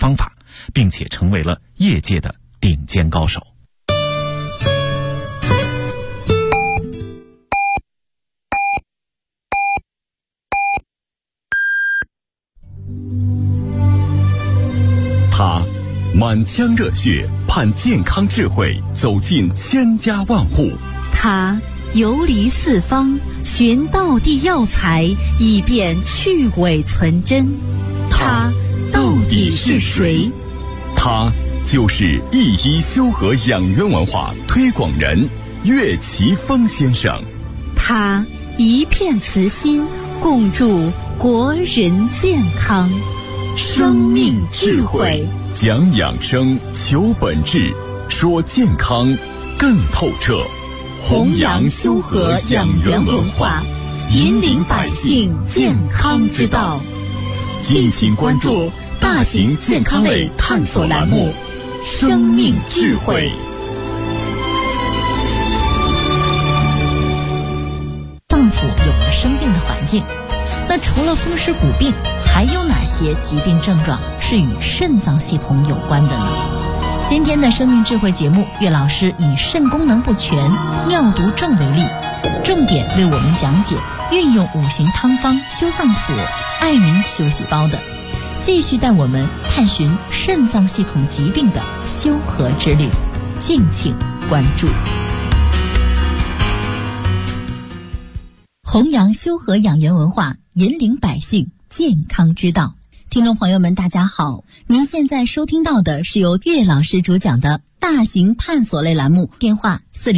方法，并且成为了业界的顶尖高手。 他满腔热血盼健康智慧走进千家万户， 他游离四方寻道地药材，以便去伪存真。他到底是谁？ 他就是一医修和养元文化推广人岳奇峰先生。 他一片慈心，共筑国人健康。生命智慧， 讲养生，求本质，说健康更透彻。 弘扬修和养元文化，引领百姓健康之道。 敬请关注大型健康类探索栏目《生命智慧》。 脏腑有了生病的环境，那除了风湿骨病，还有哪些疾病症状是与肾脏系统有关的呢？今天的生命智慧节目，岳老师以肾功能不全、尿毒症为例，重点为我们讲解运用五行汤方修脏腑、爱民休息包的，继续带我们探寻肾脏系统疾病的修和之旅，敬请关注。弘扬修和养元文化，引领百姓健康之道。听众朋友们大家好，您现在收听到的是由岳老师主讲的大型探索类栏目，电话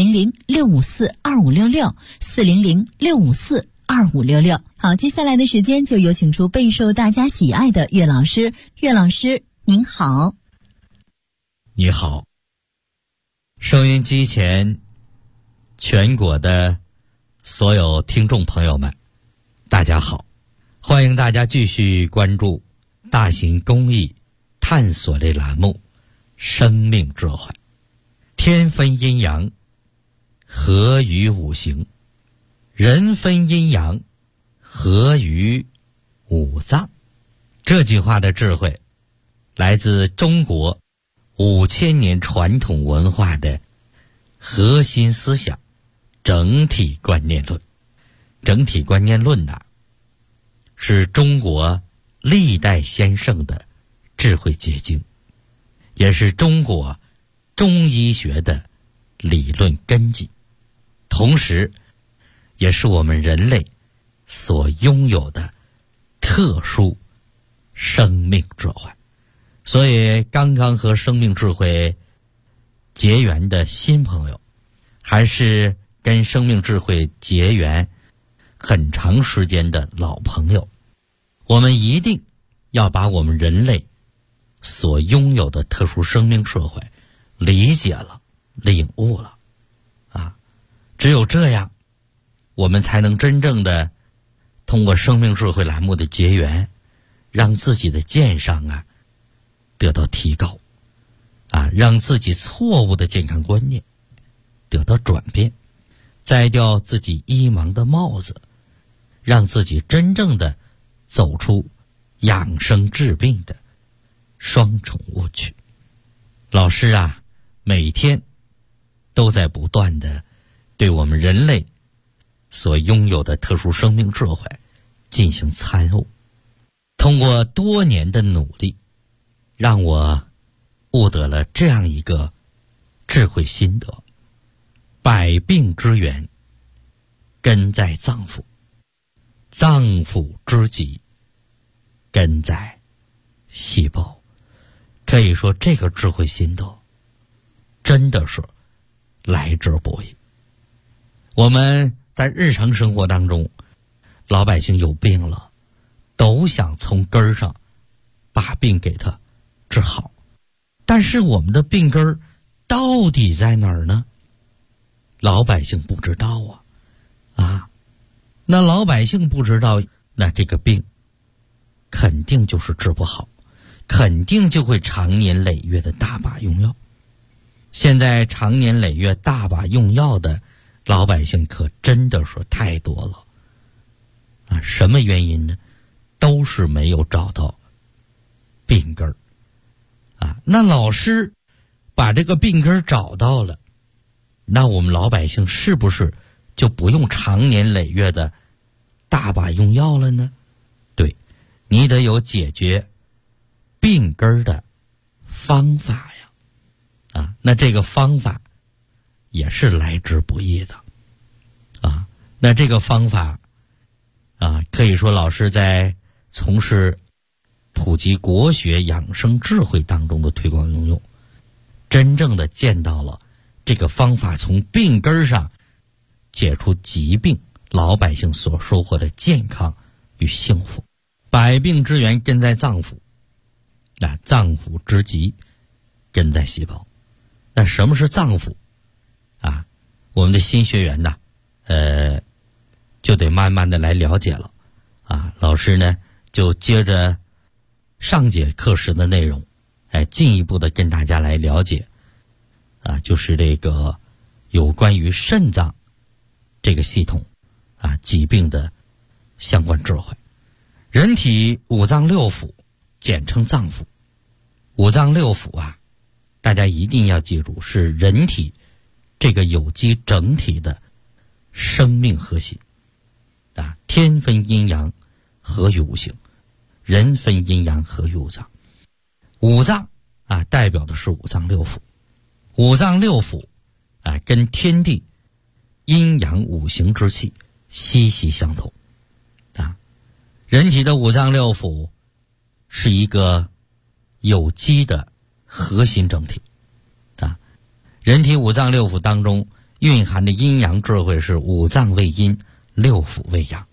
400-654-2566，400-654-2566。好，接下来的时间就有请出备受大家喜爱的岳老师。岳老师您好。 你好，收音机前全国的所有听众朋友们大家好，欢迎大家继续关注大型公益探索类栏目生命智慧。天分阴阳，合于五行；人分阴阳，合于五脏。这句话的智慧来自中国5000年传统文化的核心思想整体观念论。整体观念论呐，是中国历代先生的智慧结晶，也是中国中医学的理论根基，同时也是我们人类所拥有的特殊生命智慧。所以刚刚和生命智慧结缘的新朋友，还是跟生命智慧结缘很长时间的老朋友，我们一定要把我们人类所拥有的特殊生命智慧理解了、领悟了只有这样，我们才能真正的通过生命智慧栏目的结缘，让自己的鉴赏得到提高让自己错误的健康观念得到转变，摘掉自己医盲的帽子，让自己真正的走出养生治病的双重误区。老师每天都在不断的对我们人类所拥有的特殊生命智慧进行参悟，通过多年的努力，让我悟得了这样一个智慧心得：百病之源根在脏腑，脏腑之疾根在细胞。可以说这个智慧心得真的是来之不易。我们在日常生活当中，老百姓有病了，都想从根儿上把病给他治好，但是我们的病根儿到底在哪儿呢？老百姓不知道那老百姓不知道，那这个病肯定就是治不好，肯定就会长年累月的大把用药。现在长年累月大把用药的老百姓可真的是太多了什么原因呢？都是没有找到病根儿， 那老师把这个病根找到了，那我们老百姓是不是就不用长年累月的大把用药了呢？对，你得有解决病根的方法呀。那这个方法也是来之不易的那这个方法可以说老师在从事普及国学养生智慧当中的推广应用，真正的见到了这个方法从病根上解除疾病，老百姓所收获的健康与幸福。百病之源根在脏腑，脏腑之疾根在细胞。那什么是脏腑我们的新学员呢就得慢慢的来了解了老师呢就接着上节课时的内容进一步的跟大家来了解就是这个有关于肾脏这个系统疾病的相关智慧。人体五脏六腑简称脏腑，五脏六腑大家一定要记住，是人体这个有机整体的生命核心天分阴阳，合于五行；人分阴阳，合于五脏。五脏代表的是五脏六腑，五脏六腑跟天地阴阳五行之气息息相通人体的五脏六腑是一个有机的核心整体人体五脏六腑当中蕴含的阴阳智慧是五脏为阴，六腑为阳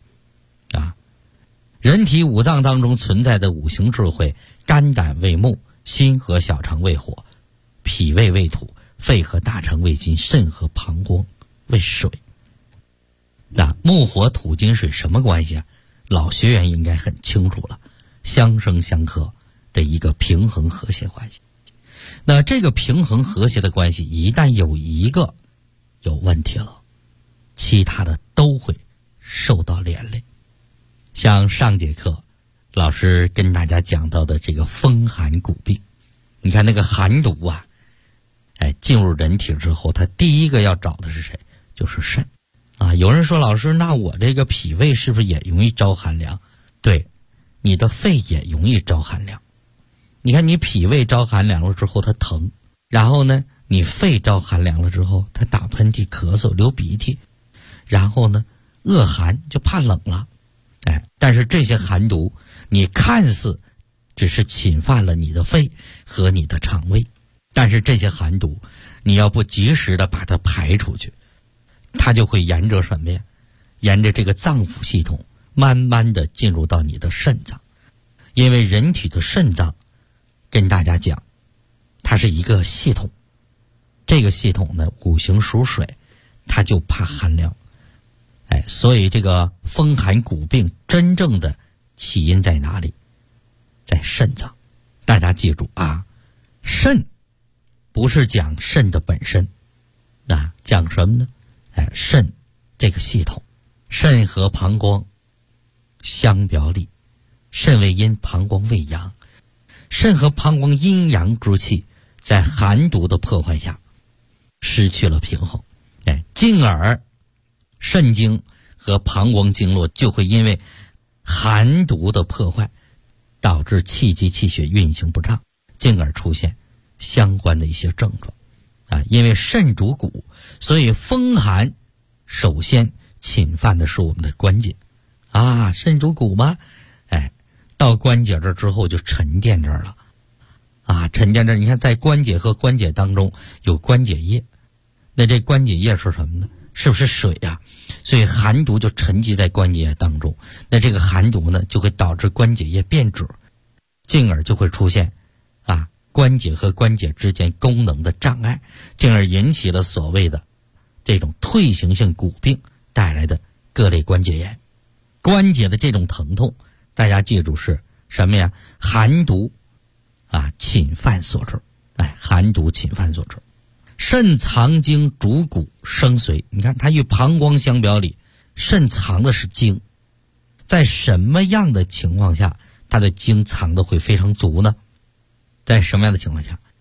人体五脏当中存在的五行智慧，肝胆为木，心和小肠为火，脾胃为土，肺和大肠为金，肾和膀胱为水。木火土金水什么关系老学员应该很清楚了，相生相克的一个平衡和谐关系。那这个平衡和谐的关系一旦有一个有问题了，其他的都会受到连累。像上节课老师跟大家讲到的这个风寒骨病，你看那个寒毒进入人体之后，它第一个要找的是谁？就是肾有人说老师，那我这个脾胃是不是也容易招寒凉？对，你的肺也容易招寒凉。你看你脾胃招寒凉了之后它疼，然后呢你肺招寒凉了之后它打喷嚏咳嗽流鼻涕，然后呢恶寒就怕冷了但是这些寒毒你看似只是侵犯了你的肺和你的肠胃，但是这些寒毒你要不及时的把它排出去，它就会沿着什么呀？沿着这个脏腑系统慢慢的进入到你的肾脏。因为人体的肾脏跟大家讲它是一个系统，这个系统呢五行属水，它就怕寒凉所以这个风寒骨病真正的起因在哪里？在肾脏。大家记住肾不是讲肾的本身讲什么呢？肾这个系统，肾和膀胱相表里，肾为阴，膀胱为阳。肾和膀胱阴阳之气在寒毒的破坏下失去了平衡进而肾经和膀胱经络就会因为寒毒的破坏导致气机气血运行不畅，进而出现相关的一些症状因为肾主骨，所以风寒首先侵犯的是我们的关节肾主骨吗？到关节这之后就沉淀这儿了沉淀这儿，你看在关节和关节当中有关节液，那这关节液是什么呢？是不是水所以寒毒就沉积在关节液当中，那这个寒毒呢就会导致关节液变质，进而就会出现关节和关节之间功能的障碍，进而引起了所谓的这种退行性骨病带来的各类关节炎。关节的这种疼痛大家记住是什么呀？寒毒侵犯所致寒毒侵犯所致。肾藏精主骨生髓，你看它与膀胱相表里，肾藏的是精，在什么样的情况下它的精藏的会非常足呢？在什么样的情况下？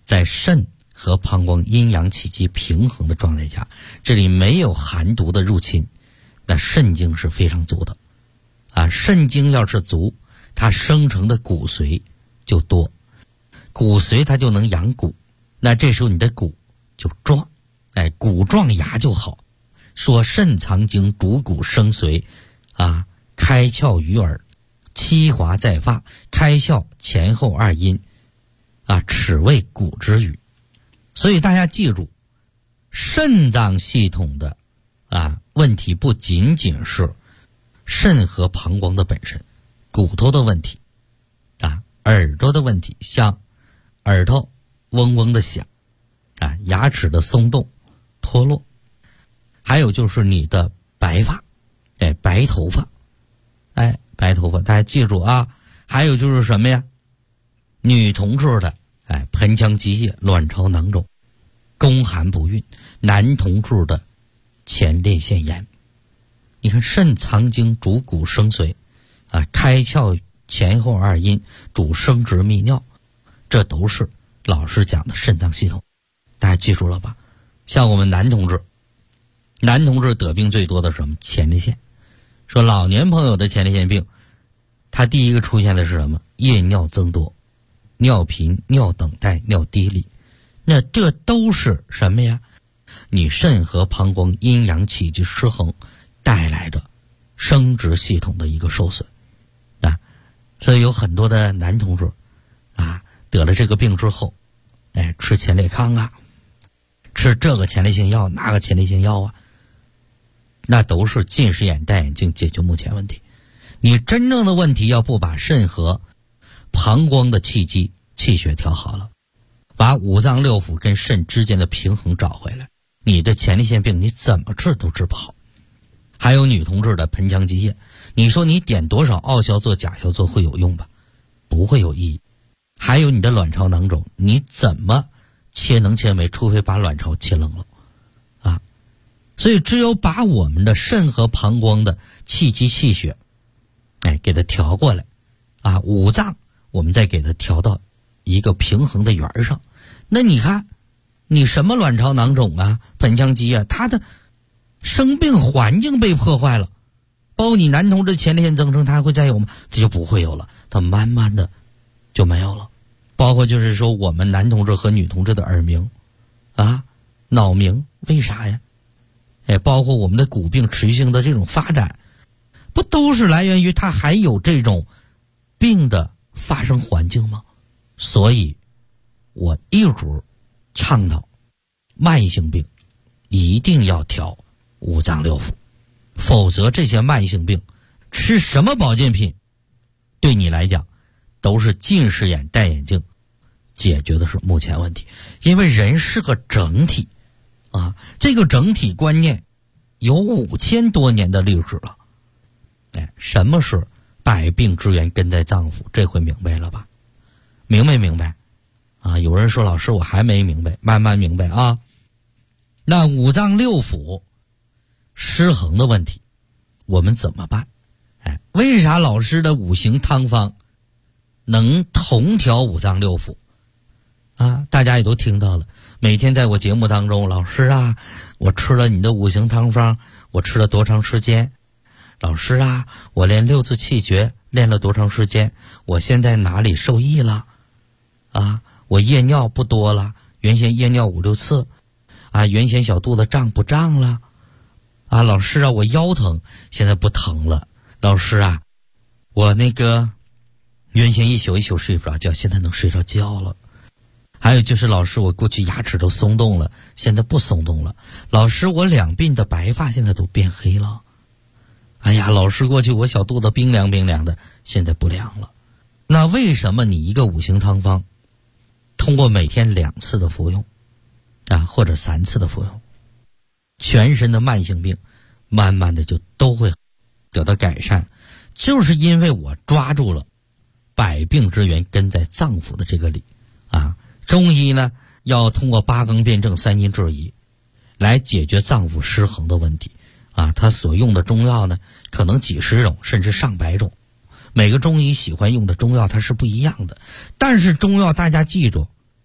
在肾和膀胱阴阳气机平衡的状态下，这里没有寒毒的入侵，那肾精是非常足的啊。肾精要是足，它生成的骨髓就多，骨髓它就能养骨，那这时候你的骨就壮，骨壮牙就好。说肾藏精，主骨生髓啊，开窍于耳，七华在发，开窍前后二阴啊，齿为骨之羽。所以大家记住，肾脏系统的问题不仅仅是肾和膀胱的本身，骨头的问题耳朵的问题，像耳朵嗡嗡的响牙齿的松动脱落，还有就是你的白发白头发白头发，大家记住啊。还有就是什么呀，女同志的盆腔积液、卵巢囊肿、宫寒不孕，男同志的前列腺炎。你看肾藏精，主骨生髓开窍前后二阴，主生殖泌尿，这都是老师讲的肾脏系统，大家记住了吧？像我们男同志得病最多的是什么？前列腺。说老年朋友的前列腺病，它第一个出现的是什么？夜尿增多，尿频、尿等待、尿滴沥。那这都是什么呀？你肾和膀胱阴阳气机失衡带来的生殖系统的一个受损所以有很多的男同志得了这个病之后吃前列康吃这个前列腺药那个前列腺药那都是近视眼戴眼镜解决目前问题。你真正的问题要不把肾和膀胱的气机气血调好了，把五脏六腑跟肾之间的平衡找回来，你的前列腺病你怎么治都治不好。还有女同志的盆腔积液，你说你点多少奥硝唑、甲硝唑会有用吧？不会有意义。还有你的卵巢囊肿，你怎么切能切没？除非把卵巢切冷了所以只有把我们的肾和膀胱的气机气血给它调过来五脏我们再给它调到一个平衡的圆上。那你看你什么卵巢囊肿盆腔积液，它的生病环境被破坏了，包括你男同志前列腺增生，它还会再有吗？它就不会有了，它慢慢的就没有了。包括就是说我们男同志和女同志的耳鸣脑鸣，为啥呀？包括我们的骨病持续性的这种发展，不都是来源于它还有这种病的发生环境吗？所以我一直倡导慢性病一定要调五脏六腑，否则这些慢性病吃什么保健品对你来讲都是近视眼戴眼镜解决的是目前问题。因为人是个整体这个整体观念有5000多年的历史了。什么是百病之源根在脏腑？这回明白了吧？明白有人说老师我还没明白，慢慢明白那五脏六腑失衡的问题我们怎么办？为啥老师的五行汤方能同调五脏六腑大家也都听到了，每天在我节目当中，老师我吃了你的五行汤方，我吃了多长时间？老师我练六字气诀练了多长时间？我现在哪里受益了我夜尿不多了，原先夜尿5、6次原先小肚子胀不胀了老师我腰疼现在不疼了。老师我那个原先一宿睡不着觉，现在能睡着觉了。还有就是老师我过去牙齿都松动了，现在不松动了。老师我两鬓的白发现在都变黑了。老师过去我小肚子冰凉的，现在不凉了。那为什么你一个五行汤方通过每天2次的服用或者3次的服用，全身的慢性病慢慢的就都会得到改善？就是因为我抓住了百病之源根在脏腑的这个理中医呢要通过8纲辩证3阴治医来解决脏腑失衡的问题他所用的中药呢可能几十种甚至上百种，每个中医喜欢用的中药它是不一样的。但是中药大家记住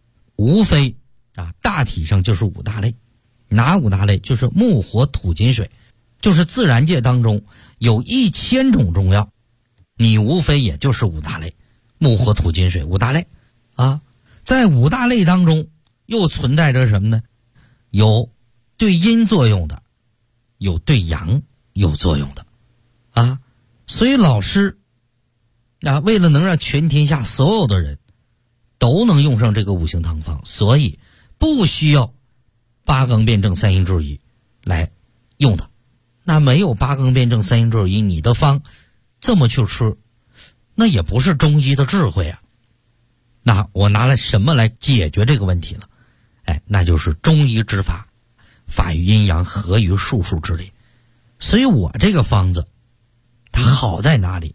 无非大体上就是五大类。哪五大类？就是木火土金水，就是自然界当中有1000种中药，你无非也就是五大类，木火土金水五大类啊。在五大类当中又存在着什么呢？有对阴作用的，有对阳有作用的啊。所以老师为了能让全天下所有的人都能用上这个五行汤方，所以不需要八纲辩证三阴注意来用它。那没有八纲辩证三阴注意，你的方这么去吃，那也不是中医的智慧啊。那我拿来什么来解决这个问题呢？那就是中医之法，法于阴阳，合于术数之理。所以我这个方子它好在哪里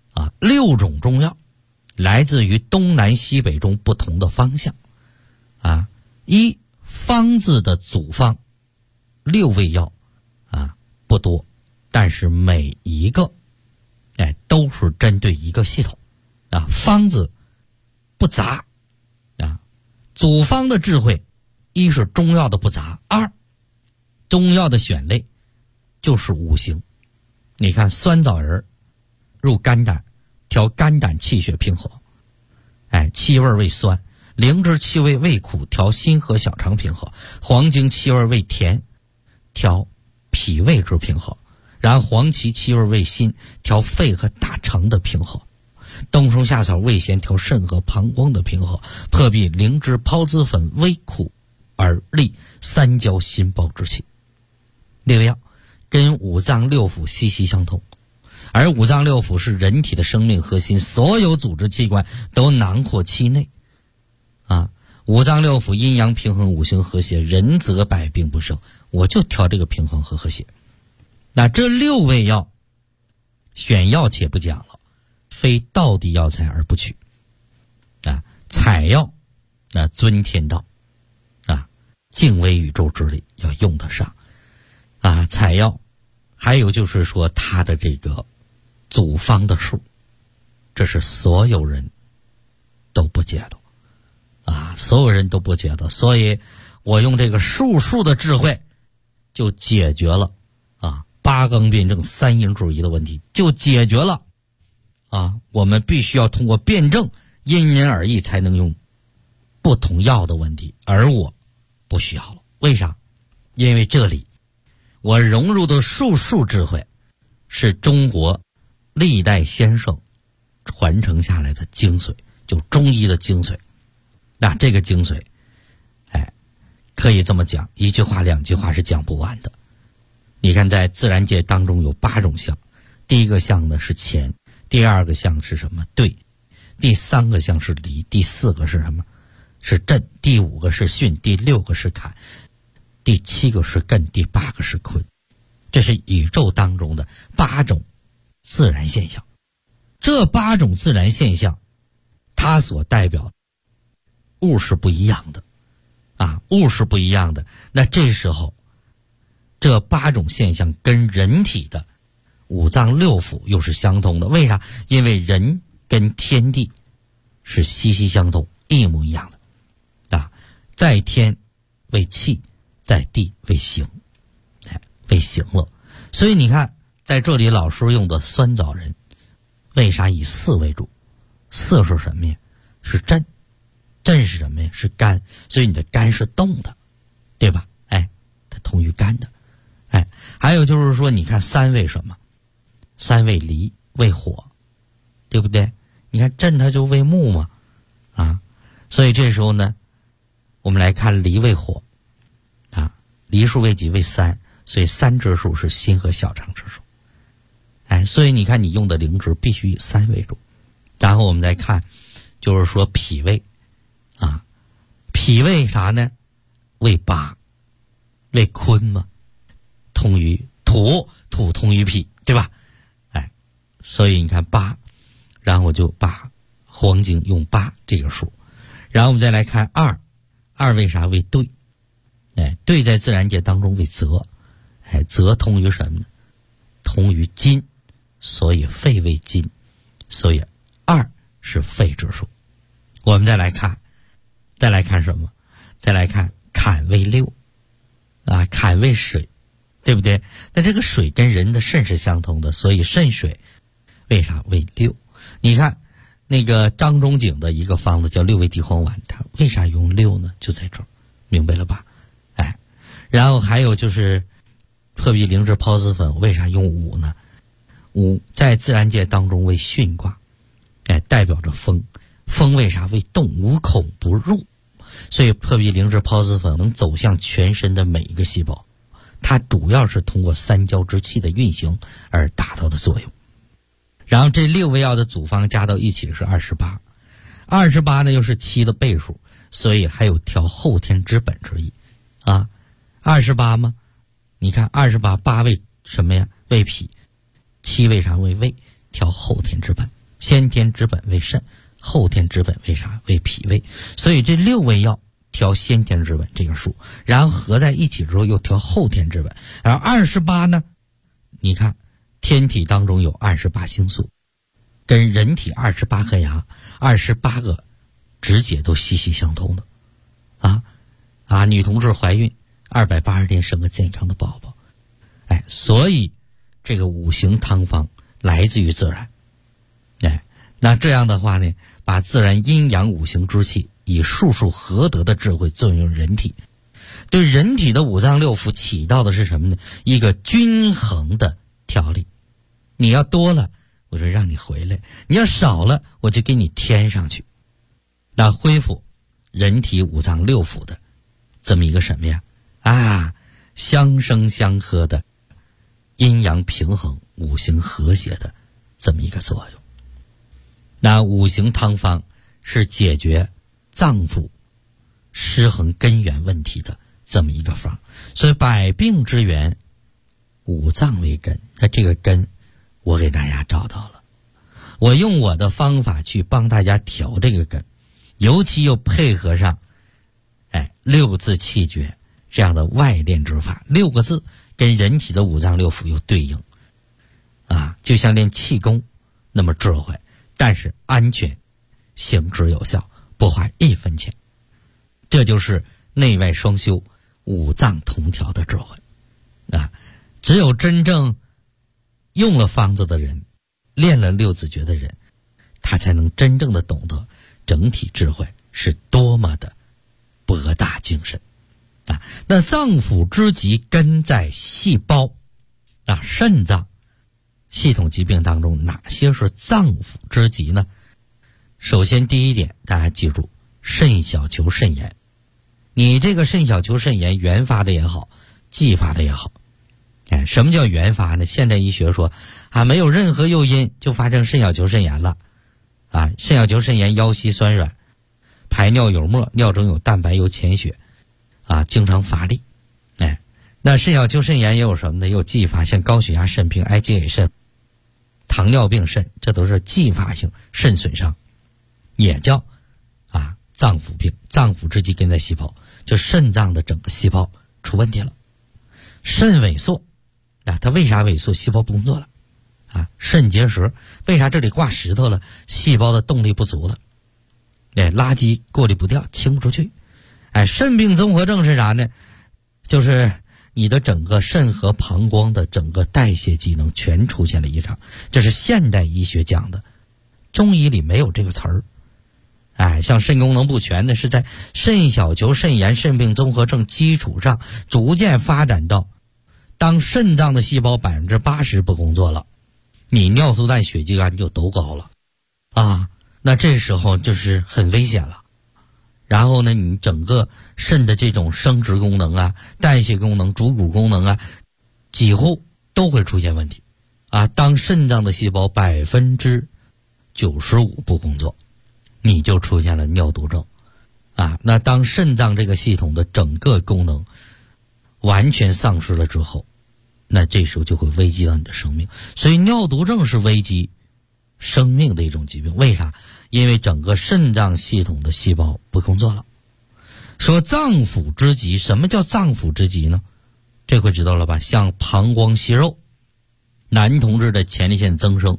？6种中药来自于东南西北中不同的方向一方子的组方6味药不多，但是每一个都是针对一个系统方子不杂组方的智慧，一是中药的不杂，二中药的选类就是五行。你看酸枣仁入肝胆，调肝胆气血平和，气味味酸；灵芝气味味苦，调心和小肠平和；黄精气味味甜，调脾胃之平和；然后黄芪气味味辛，调肺和大肠的平和；冬虫夏草味咸，调肾和膀胱的平和；破壁灵芝孢子粉微苦而利三焦心包之气。6味药跟五脏六腑息息相通，而五脏六腑是人体的生命核心，所有组织器官都囊括其内五脏六腑阴阳平衡，五行和谐，人则百病不生。我就调这个平衡和和谐。那这6味药选药且不讲了，非道地药材而不取采药尊天道敬畏宇宙之力，要用得上采药。还有就是说它的这个组方的数，这是所有人都不解的所有人都不解的。所以我用这个术数的智慧就解决了八纲辩证三阴注意的问题，就解决了我们必须要通过辩证因人而异才能用不同药的问题，而我不需要了。为啥？因为这里我融入的术数智慧是中国历代先生传承下来的精髓，就中医的精髓。那这个精髓可以这么讲，一句话两句话是讲不完的。你看在自然界当中有8种象，第一个象呢是乾，第二个象是什么？兑，第3个象是离，第4个是什么？是震，第5个是巽，第6个是坎，第7个是艮，第8个是坤。这是宇宙当中的8种自然现象。这8种自然现象它所代表物是不一样的物是不一样的。那这时候这8种现象跟人体的五脏六腑又是相通的。为啥？因为人跟天地是息息相通，一模一样的在天为气，在地为形为形了。所以你看在这里老师用的酸枣仁，为啥以4为主？4是什么呀？是震，震是什么呀？是肝，所以你的肝是动的，对吧？它通于肝的。还有就是说你看3为什么？3为离，为火，对不对？你看震它就为木嘛所以这时候呢我们来看离为火离数为几？为3，所以3之数是心和小肠之数所以你看你用的灵芝必须以3为主。然后我们再看就是说脾胃脾胃啥呢？为8，为坤嘛，通于土，土通于脾，对吧？所以你看8，然后就把黄精用8这个数。然后我们再来看2为啥？为兑。兑在自然界当中为泽，泽通于什么呢？通于金，所以肺为金，所以2是肺之数。我们再来看再来看什么？再来看坎为六啊，坎为水，对不对？那这个水跟人的肾是相同的，所以肾水为啥为六？你看那个张仲景的一个方子叫六味地黄丸，它为啥用六呢？就在这儿，明白了吧？哎，然后还有就是破壁灵芝孢子粉为啥用五呢？五在自然界当中为巽卦，哎，代表着风。风为啥为动？无孔不入，所以破壁灵芝孢子粉能走向全身的每一个细胞，它主要是通过三焦之气的运行而达到的作用。然后这6味药的组方加到一起是28，28呢又是7的倍数，所以还有调后天之本之意啊。28吗？你看28， 8为什么呀？为脾，7为啥？为胃，调后天之本，先天之本为肾，后天之本为啥？为脾胃。所以这6味药调先天之本这个数，然后合在一起之后又调后天之本。而28呢，你看天体当中有28星宿，跟人体28颗牙、28个指节都息息相通的女同志怀孕280天生个健康的宝宝。哎，所以这个五行汤方来自于自然。哎，那这样的话呢，把自然阴阳五行之气以术数合得的智慧作用人体，对人体的五脏六腑起到的是什么呢？一个均衡的调理。你要多了我就让你回来，你要少了我就给你添上去，那恢复人体五脏六腑的这么一个什么呀？相生相克的阴阳平衡、五行和谐的这么一个作用。那五行汤方是解决脏腑失衡根源问题的这么一个方，所以百病之源五脏为根。那这个根我给大家找到了，我用我的方法去帮大家调这个根，尤其又配合上六字气诀这样的外练之法，6个字跟人体的五脏六腑有对应就像练气功那么智慧，但是安全，行之有效，不花1分钱。这就是内外双修、五脏同调的智慧只有真正用了方子的人，练了六字诀的人，他才能真正的懂得整体智慧是多么的博大精深那脏腑之疾根在细胞肾脏系统疾病当中哪些是脏腑之疾呢？首先第一点，大家记住，肾小球肾炎。你这个肾小球肾炎原发的也好，继发的也好，什么叫原发呢？现代医学说没有任何诱因就发生肾小球肾炎了肾小球肾炎腰膝酸软，排尿有沫，尿中有蛋白，有潜血经常乏力。那肾小球肾炎也有什么呢？有继发，像高血压肾病、IgA 肾、糖尿病肾，这都是继发性肾损伤，也叫脏腑病。脏腑之疾根在细胞，就肾脏的整个细胞出问题了。肾萎缩它为啥萎缩？细胞不工作了肾结石，为啥这里挂石头了？细胞的动力不足了，垃圾过滤不掉，清不出去。肾病综合症是啥呢？就是你的整个肾和膀胱的整个代谢机能全出现了异常，这是现代医学讲的，中医里没有这个词儿。像肾功能不全的是在肾小球肾炎、肾病综合症基础上逐渐发展到，当肾脏的细胞80%不工作了，你尿素氮、血肌酐就都高了那这时候就是很危险了。然后呢，你整个肾的这种生殖功能代谢功能、主骨功能几乎都会出现问题当肾脏的细胞95%不工作，你就出现了尿毒症那当肾脏这个系统的整个功能完全丧失了之后，那这时候就会危及到你的生命。所以尿毒症是危及生命的一种疾病。为啥？因为整个肾脏系统的细胞不工作了。说脏腑之疾，什么叫脏腑之疾呢？这回知道了吧？像膀胱息肉，男同志的前列腺增生、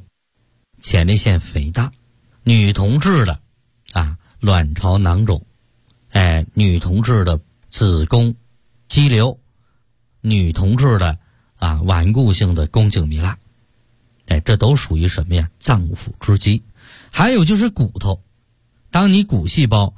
前列腺肥大，女同志的卵巢囊肿， 女同志的子宫肌瘤，女同志的顽固性的宫颈糜烂，这都属于什么呀？脏腑之疾。还有就是骨头，当你骨细胞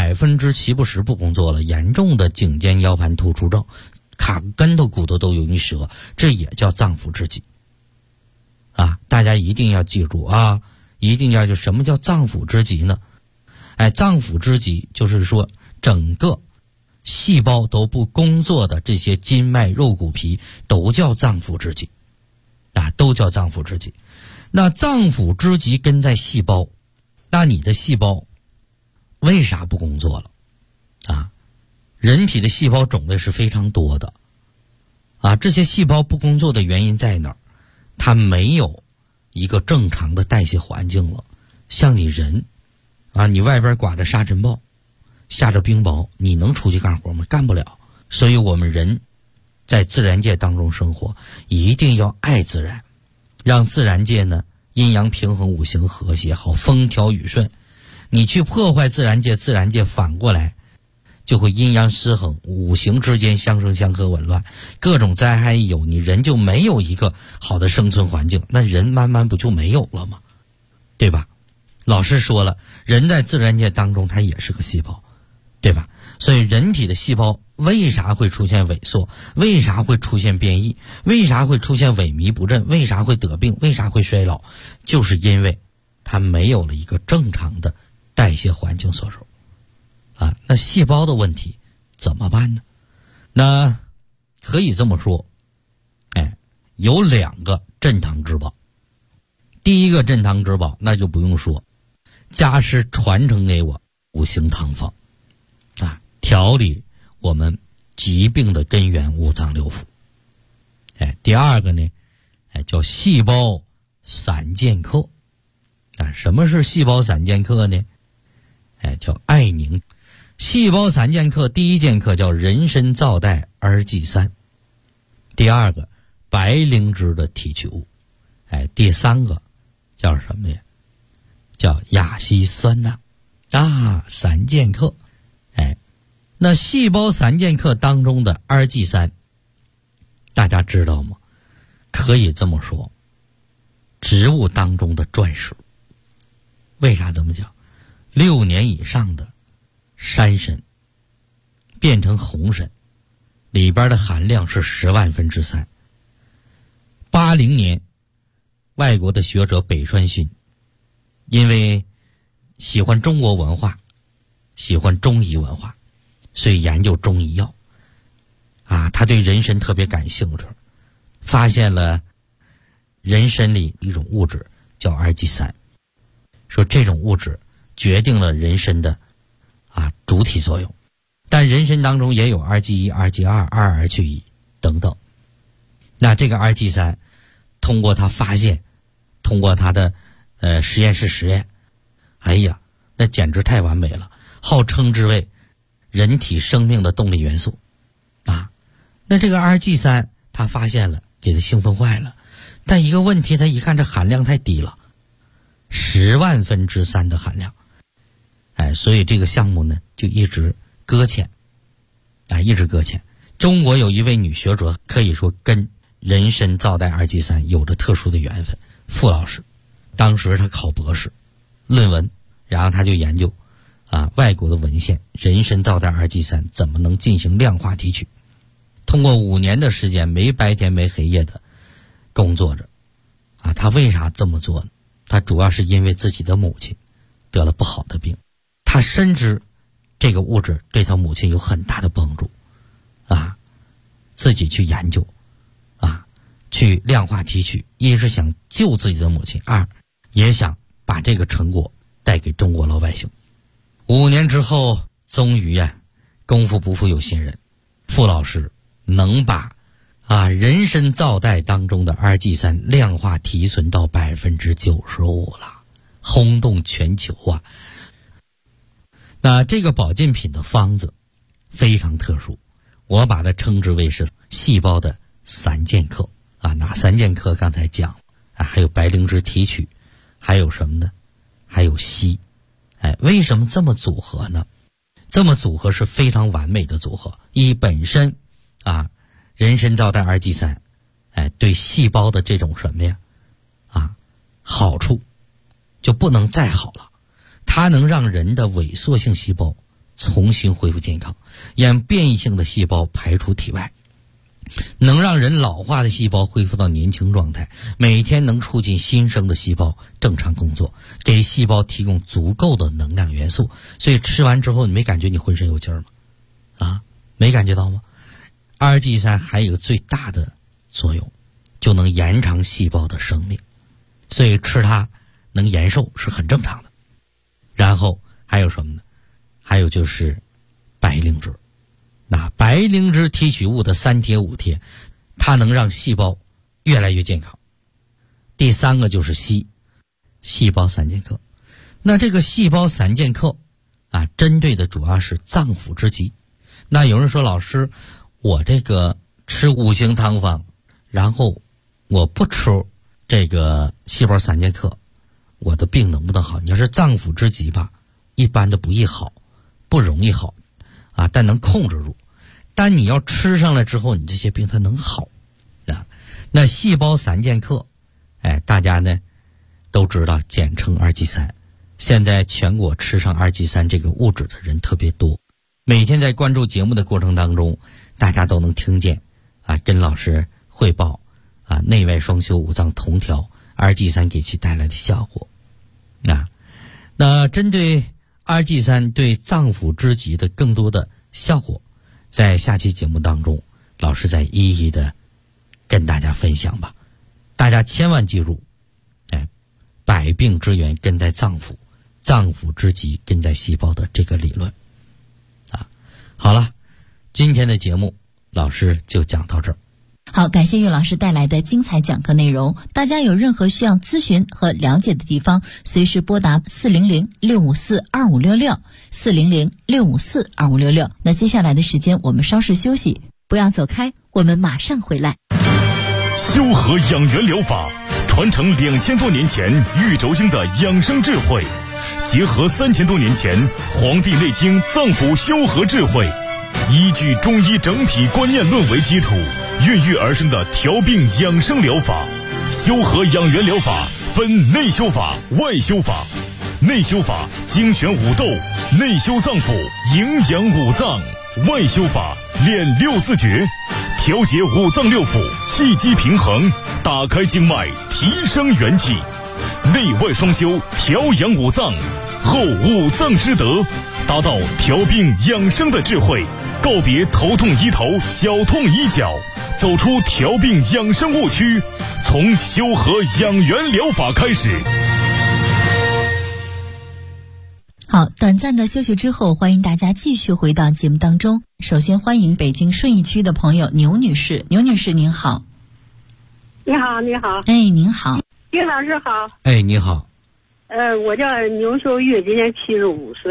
70%不工作了，严重的颈肩腰盘突出症，卡跟头骨头都容易折，这也叫脏腑之疾大家一定要记住一定要什么叫脏腑之疾呢？脏腑之疾就是说整个细胞都不工作的这些筋脉肉骨皮都叫脏腑之疾都叫脏腑之疾。那脏腑之疾根在细胞，那你的细胞为啥不工作了人体的细胞种类是非常多的这些细胞不工作的原因在哪儿？它没有一个正常的代谢环境了。像你人你外边刮着沙尘暴，下着冰雹，你能出去干活吗？干不了。所以我们人在自然界当中生活，一定要爱自然，让自然界呢阴阳平衡，五行和谐，好风调雨顺。你去破坏自然界，自然界反过来就会阴阳失衡，五行之间相生相克紊乱，各种灾害一有，你人就没有一个好的生存环境，那人慢慢不就没有了吗？对吧？老师说了，人在自然界当中它也是个细胞，对吧？所以人体的细胞为啥会出现萎缩？为啥会出现变异？为啥会出现萎靡不振？为啥会得病？为啥会衰老？就是因为它没有了一个正常的代谢环境所受那细胞的问题怎么办呢？那可以这么说有2个镇堂之宝。第一个镇堂之宝那就不用说，家师传承给我五行汤方调理我们疾病的根源五脏六腑。第二个呢叫细胞散健克什么是细胞散健克呢？叫艾宁。细胞散健克第一健克叫人参皂苷二剂3，第二个白灵芝的提取物，第三个叫什么呀？叫亚稀酸钠散健克。那细胞散健克当中的二剂3，大家知道吗？可以这么说，植物当中的钻石。为啥这么讲？6年以上的山参变成红参，里边的含量是10万分之3。80年，外国的学者北川勋因为喜欢中国文化，喜欢中医文化，所以研究中医药他对人参特别感兴趣，发现了人参里一种物质叫二剂3，说这种物质决定了人参的主体作用，但人参当中也有二剂1、二剂2、2去1等等。那这个二剂3通过他发现，通过他的实验室实验，那简直太完美了，号称之为人体生命的动力元素那这个二剂3他发现了，给他兴奋坏了，但一个问题，他一看这含量太低了，10万分之3的含量所以这个项目呢就一直搁浅一直搁浅。中国有一位女学者可以说跟人参皂苷二剂3有着特殊的缘分，傅老师当时他考博士论文，然后他就研究外国的文献，人参皂苷二剂3怎么能进行量化提取。通过5年的时间，没白天没黑夜的工作着他为啥这么做呢？他主要是因为自己的母亲得了不好的病，他深知这个物质对他母亲有很大的帮助自己去研究去量化提取，一是想救自己的母亲，二也想把这个成果带给中国老百姓。5年之后，终于功夫不负有心人，傅老师能把人参皂苷当中的二剂3量化提纯到95%了，轰动全球那这个保健品的方子非常特殊，我把它称之为是细胞的散健克哪三剑客刚才讲还有白灵芝提取，还有什么呢？还有硒为什么这么组合呢？ 这么组合是非常完美的组合。一本身啊，人参皂带二剂三，对细胞的这种什么呀好处就不能再好了。它能让人的萎缩性细胞重新恢复健康，让变异性的细胞排出体外，能让人老化的细胞恢复到年轻状态，每天能促进新生的细胞正常工作，给细胞提供足够的能量元素。所以吃完之后，你没感觉你浑身有劲儿吗？没感觉到吗？二剂三还有一个最大的作用，就能延长细胞的生命，所以吃它能延寿是很正常的。然后还有什么呢？还有就是白灵芝。那白灵芝提取物的3铁5铁，它能让细胞越来越健康。第3个就是硒，细胞散健克。那这个细胞散健克针对的主要是脏腑之疾。那有人说，老师，我这个吃5行汤方，然后我不吃这个细胞散健克，我的病能不能好？你要是脏腑之疾吧，一般的不易好，不容易好但能控制住。但你要吃上来之后，你这些病它能好那细胞散健克大家呢都知道，简称二剂三。现在全国吃上二剂三这个物质的人特别多，每天在关注节目的过程当中，大家都能听见跟老师汇报内外双修五脏同调二剂三给其带来的效果那针对二剂三对脏腑之疾的更多的效果，在下期节目当中，老师再一一的跟大家分享吧。大家千万记住百病之源根在脏腑，脏腑之疾根在细胞的这个理论好了，今天的节目老师就讲到这儿。 好，感谢岳老师带来的精彩讲课内容。大家有任何需要咨询和了解的地方，随时拨打400-654-2566 400-654-2566。那接下来的时间我们稍事休息，不要走开，我们马上回来。 修和养元疗法传承2000多年前玉轴经的养生智慧，结合3000多年前《黄帝内经》脏腑修和智慧，依据中医整体观念论为基础，孕育而生的调病养生疗法。修和养元疗法分内修法、外修法。内修法精选五斗，内修脏腑，营养五脏；外修法练6字诀，调节五脏六腑，气机平衡，打开经脉，提升元气。内外双修，调养五脏，后五脏之德，达到调病养生的智慧。告别头痛医头，脚痛医脚，走出调病养生误区，从修和养元疗法开始。 好，短暂的休息之后，欢迎大家继续回到节目当中。首先欢迎北京顺义区的朋友牛女士。牛女士您好。 你好，你好。 您好。 岳老师好。 你好。 我叫牛秀玉，今年75岁。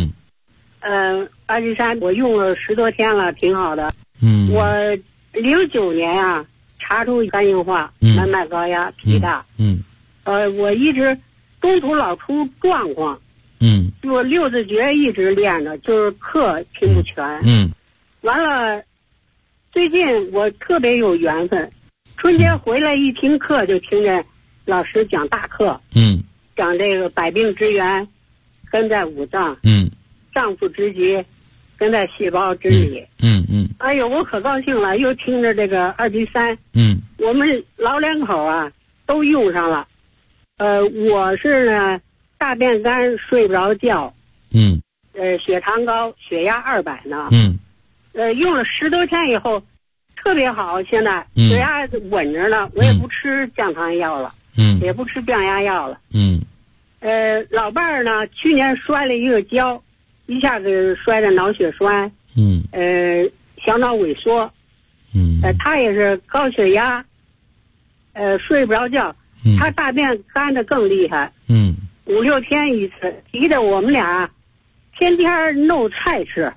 二剂三我用了10多天了，挺好的。我09年查出肝硬化，门脉高压，脾大。我一直中途老出状况。就6字诀一直练着，就是课听不全。完了，最近我特别有缘分，春节回来一听课就听见老师讲大课。讲这个百病之源根在五脏。脏腑之疾根在细胞之里。哎呦，我可高兴了，又听着这个二剂三。我们老两口都用上了。我是呢大便干，睡不着觉。血糖高，血压200呢。用了10多天以后特别好，现在血压稳着呢。我也不吃降糖药了。也不吃降压药了。老伴儿呢去年摔了一个跤，一下子摔的脑血栓。小脑萎缩。他也是高血压，睡不着觉。他大便干的更厉害。5、6天一次，急得我们俩天天弄菜吃。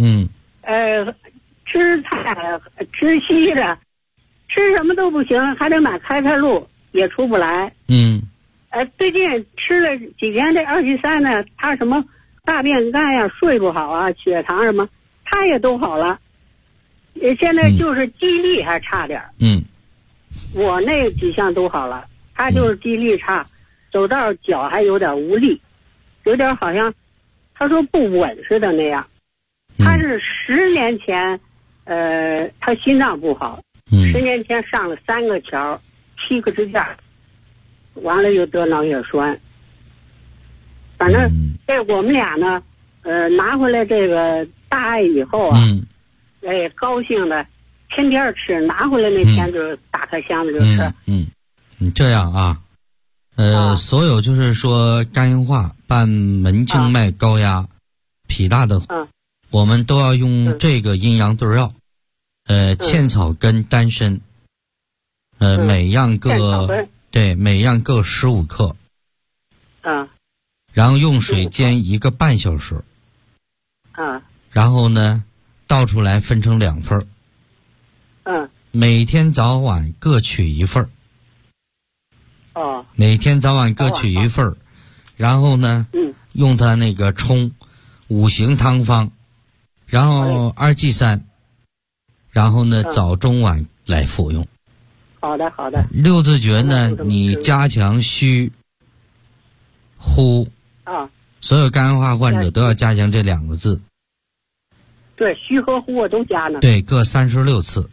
吃菜吃稀的，吃什么都不行，还得买开塞露，也出不来。最近吃了几天这二剂三呢，他什么大便干呀，睡不好啊，血糖什么，他也都好了。现在就是记忆力还差点。我那几项都好了，他就是记忆力差，走道脚还有点无力，有点好像他说不稳似的那样。他是10年前，他心脏不好，10年前上了3个桥，7个支架，完了又得脑血栓。反正这我们俩呢，拿回来这个大爱以后啊，高兴的天天吃，拿回来那天就打开箱子就吃。 你这样啊，所有就是说肝硬化伴门静脉高压、脾大的，我们都要用这个阴阳对药，茜草根、丹参，每样各15克，然后用水煎1个半小时，然后呢倒出来分成2份，每天早晚各取1份，每天早晚各取1份，然后呢，用它那个冲5行汤方，然后2G3，然后呢早中晚来服用。 好的好的。 六字诀呢，你加强虚呼，所有肝硬化患者都要加强这2个字。 对，虚和呼我都加呢。 对，各36次。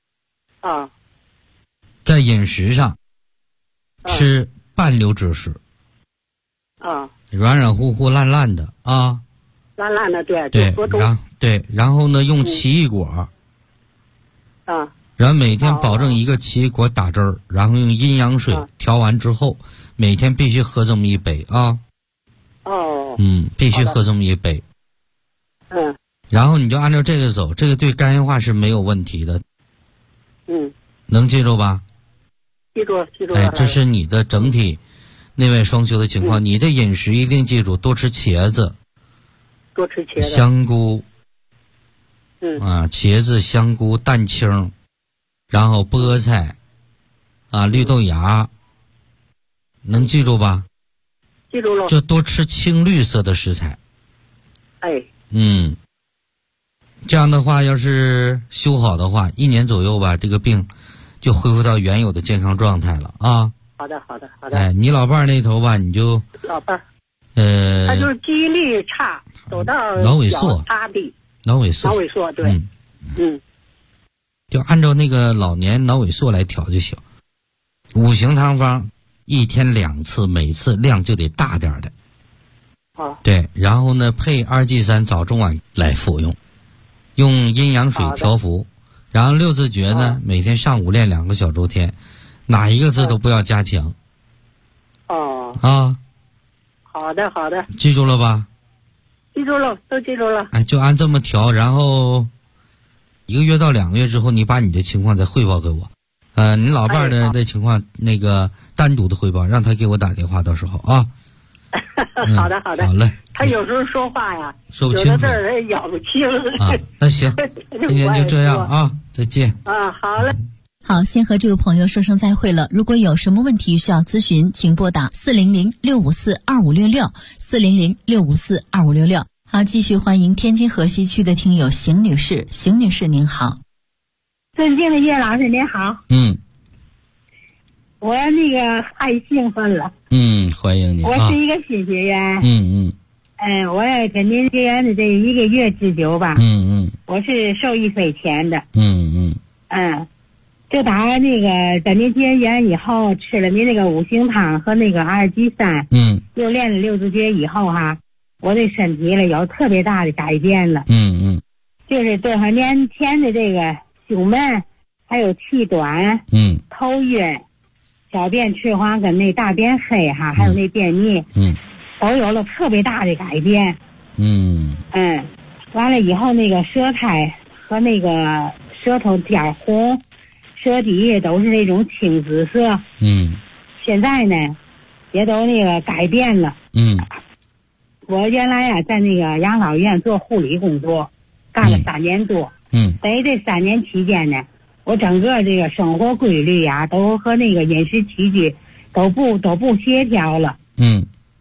在饮食上，吃半流质食。软软乎乎、烂烂的啊。 烂烂的，对。 然后呢，用奇异果。然后每天保证1个奇异果打汁儿，然后用阴阳水调完之后，每天必须喝这么1杯啊。必须喝这么1杯。然后你就按照这个走，这个对肝硬化是没有问题的。能记住吧？ 记住。 这是你的整体内外双修的情况。你的饮食一定记住，多吃茄子，香菇，茄子、香菇、蛋清，然后菠菜，绿豆芽，能记住吧？ 记住了。 就多吃青绿色的食材。这样的话，要是修好的话，1年左右吧，这个病就恢复到原有的健康状态了啊。 好的。 你老伴儿那头吧，你就老伴儿，他就是记忆力差，走道脑萎缩， 擦地， 脑萎缩， 对， 就按照那个老年脑萎缩来调就行。5行汤方1天2次，每次量就得大点的。对，然后呢配2G3早中晚来服用，用阴阳水调服。然后六字诀呢，每天上午练2个小周天，哪一个字都不要加强。 好的。 记住了吧？ 记住了，都记住了。 就按这么调，然后1个月到2个月之后，你把你的情况再汇报给我。你老伴儿的这情况，那个单独的汇报，让他给我打电话，到时候啊。 好的。好嘞。 他有时候说话呀， 说不清楚， 有的字儿咬不清。 那行，今天就这样啊，再见。 好嘞。 好，先和这位朋友说声再会了。如果有什么问题需要咨询，请拨打400-654-2566，400-654-2566。好，继续欢迎天津河西区的听友邢女士。邢女士您好。 尊敬的叶老师您好。我那个太兴奋了。 欢迎你。 我是一个新学员。我也跟您学员的这1个月之久吧。我是受益匪浅的。就打那个在您结缘以后，吃了您那个5行汤和那个2G3，又练了六字诀以后哈，我这身体了有特别大的改变了。就是多少年前的这个胸闷，还有气短，头晕，小便赤黄跟那大便黑哈，还有那便秘，都有了特别大的改变。完了以后那个舌苔和那个舌头点红，舌底都是那种青紫色。现在呢也都那个改变了。我原来在那个养老院做护理工作，干了3年多。在这3年期间呢，我整个这个生活规律呀，都和那个饮食起居都不协调了。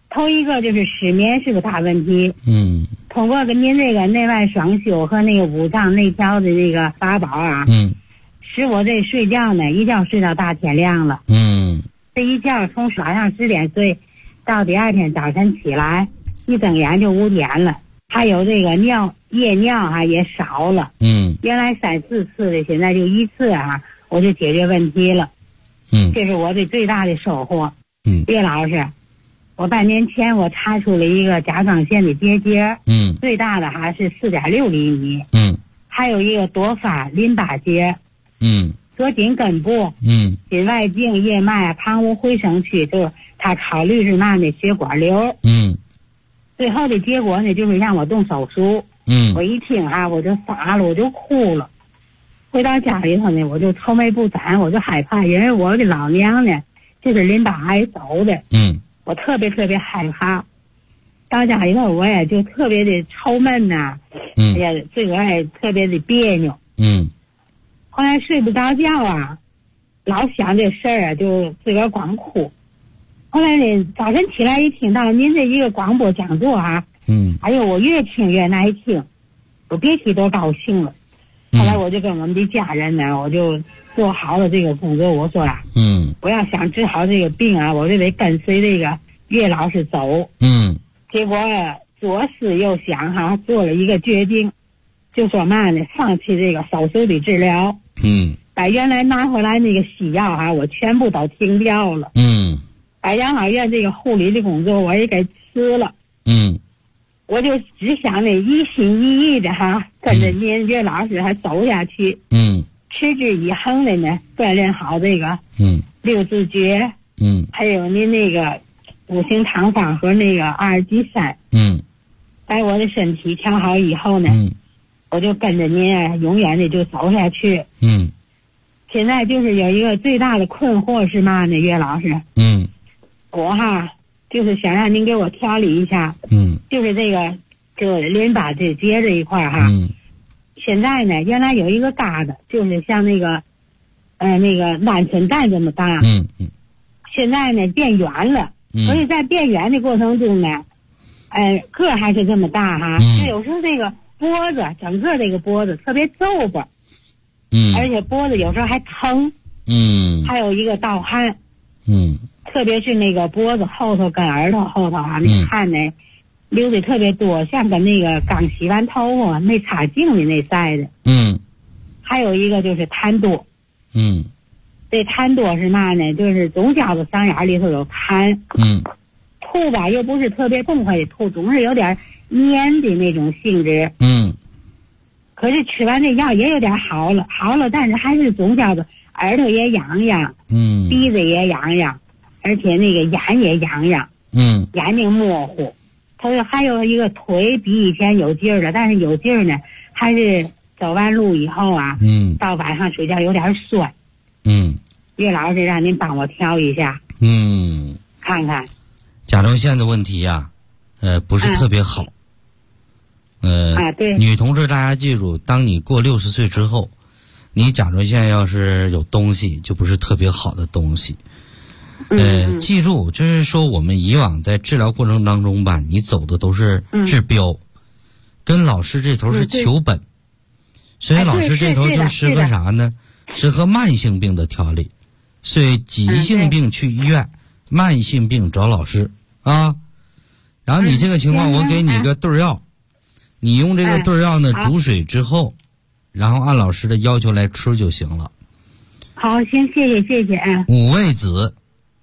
头一个就是失眠是个大问题。通过跟您这个内外双修和那个五脏内调的那个法宝啊，使我这睡觉呢，一觉睡到大天亮了。这一觉从晚上10点睡，到第二天早晨起来，一睁眼就5点了。还有这个夜尿啊也少了。原来3、4次的，现在就1次啊，我就解决问题了。这是我的最大的收获。岳老师，我半年前我查出了一个甲状腺的结节，最大的还是4.6厘米，还有一个多发淋巴结，左颈根部，颈外径叶脉旁无回声区，就是他考虑是嘛呢？血管瘤，最后的结果呢，就是让我动手术，我一听啊，我就傻了，我就哭了。回到家里头呢，我就愁眉不展，我就害怕，因为我的老娘呢，就是淋巴癌走的，我特别特别害怕。到家里头我也就特别的愁闷呐，也自个儿也特别的别扭。后来睡不着觉啊，老想这事儿啊，就自个儿光哭。后来呢，早晨起来一听到您这一个广播讲座啊，哎呦，我越听越耐听，我别提多高兴了。后来我就跟我们的家人呢，我就做好了这个工作。我说啊，我要想治好这个病啊，我就得跟随这个岳老师走。结果左思右想哈，做了一个决定，就说嘛呢，放弃这个手术的治疗。把原来拿回来那个西药哈，我全部都停掉了。把养老院这个护理的工作我也给辞了。我就只想呢，一心一意的哈，跟着您岳老师还走下去。持之以恒的呢，锻炼好这个六字诀。还有您那个五行堂方和那个2G3。把我的身体调好以后呢，我就跟着您啊，永远的就走下去。现在就是有一个最大的困惑是嘛呢，岳老师？我哈就是想让您给我调理一下。就是这个淋巴结这一块哈。现在呢，原来有一个疙瘩，就是像那个鹌鹑蛋这么大。现在呢变圆了。所以在变圆的过程中呢，个还是这么大哈。有时候这个脖子，整个这个脖子特别皱巴。而且脖子有时候还疼。还有一个盗汗。特别是那个脖子后头跟耳朵后头啊，那汗呢流的特别多，像跟那个刚洗完头发没擦净的那晒的。还有一个就是痰多。这痰多是嘛呢？就是总觉得嗓眼里头有痰。吐吧又不是特别痛快的吐，总是有点黏的那种性质。可是吃完这药也有点好了，但是还是总觉得耳朵也痒痒，鼻子也痒痒，而且那个眼也痒痒，眼睛模糊。他说还有一个腿比以前有劲儿了，但是有劲儿呢，还是走完路以后啊，到晚上睡觉有点酸。岳老师让您帮我调一下。看看。 甲状腺的问题呀，不是特别好。 对。 女同志，大家记住，当你过60岁之后，你甲状腺要是有东西，就不是特别好的东西。记住，就是说我们以往在治疗过程当中吧，你走的都是治标，跟老师这头是求本，所以老师这头就适合啥呢？适合慢性病的调理，所以急性病去医院，慢性病找老师啊。然后你这个情况，我给你一个对药，你用这个对药呢煮水之后，然后按老师的要求来吃就行了。 好，行，谢谢。 五味子。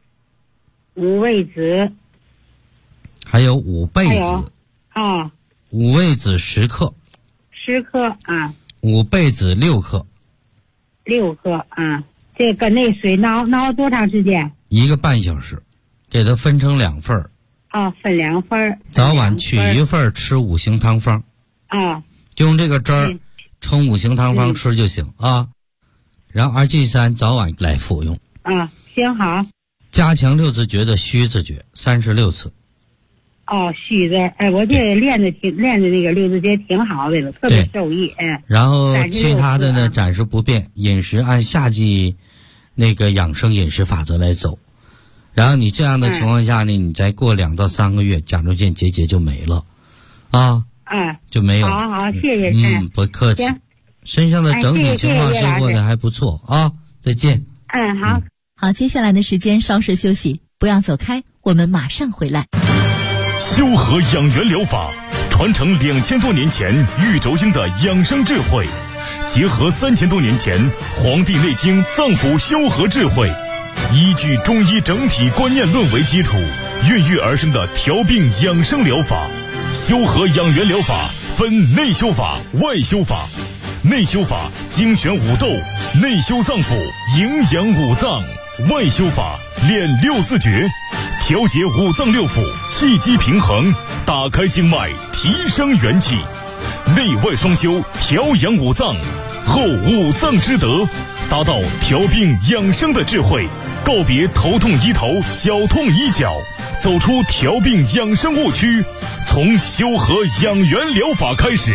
还有五倍子。五味子10克。 10克啊。 五倍子6克。 6克啊，这跟那水熬多长时间 ？1个半小时，给它分成2份儿。 分2份儿。 早晚取1份吃五行汤方。就用这个汁儿冲五行汤方吃就行啊。然后2G3早晚来服用。 行好。 加强六字诀的虚字诀36次。 虚字，我这练的那个六字诀挺好的了，特别受益。 然后其他的呢暂时不变，饮食按夏季那个养生饮食法则来走。 然后你这样的情况下呢，你再过2到3个月，甲状腺结节就没了，就没有。 好，谢谢。 不客气。身上的整体情况生活的还不错啊，再见。 好，接下来的时间稍事休息，不要走开，我们马上回来。 修和养元疗法传承2000多年前玉轴经的养生智慧，结合3000多年前《黄帝内经》脏腑修和智慧，依据中医整体观念论为基础，孕育而生的调病养生疗法。修和养元疗法分内修法、外修法。内修法精选五斗，内修脏腑，营养五脏；外修法练6字诀，调节五脏六腑，气机平衡，打开经脉，提升元气。内外双修，调养五脏，后五脏之德，达到调病养生的智慧，告别头痛医头，脚痛医脚，走出调病养生误区，从修和养元疗法开始。